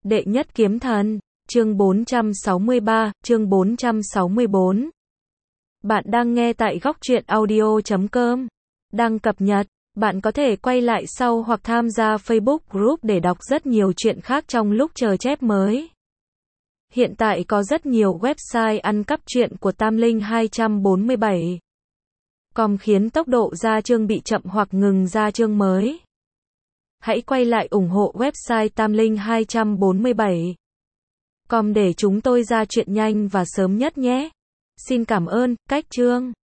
Đệ nhất kiếm thần, chương 463, chương 464. Bạn đang nghe tại góc truyện audio.com. Đang cập nhật, bạn có thể quay lại sau hoặc tham gia Facebook Group để đọc rất nhiều chuyện khác trong lúc chờ chép mới. Hiện tại có rất nhiều website ăn cắp truyện của Tam Linh 247. Com khiến tốc độ ra chương bị chậm hoặc ngừng ra chương mới. Hãy quay lại ủng hộ website Tam Linh 247. Com để chúng tôi ra chuyện nhanh và sớm nhất nhé. Xin cảm ơn, cách chương.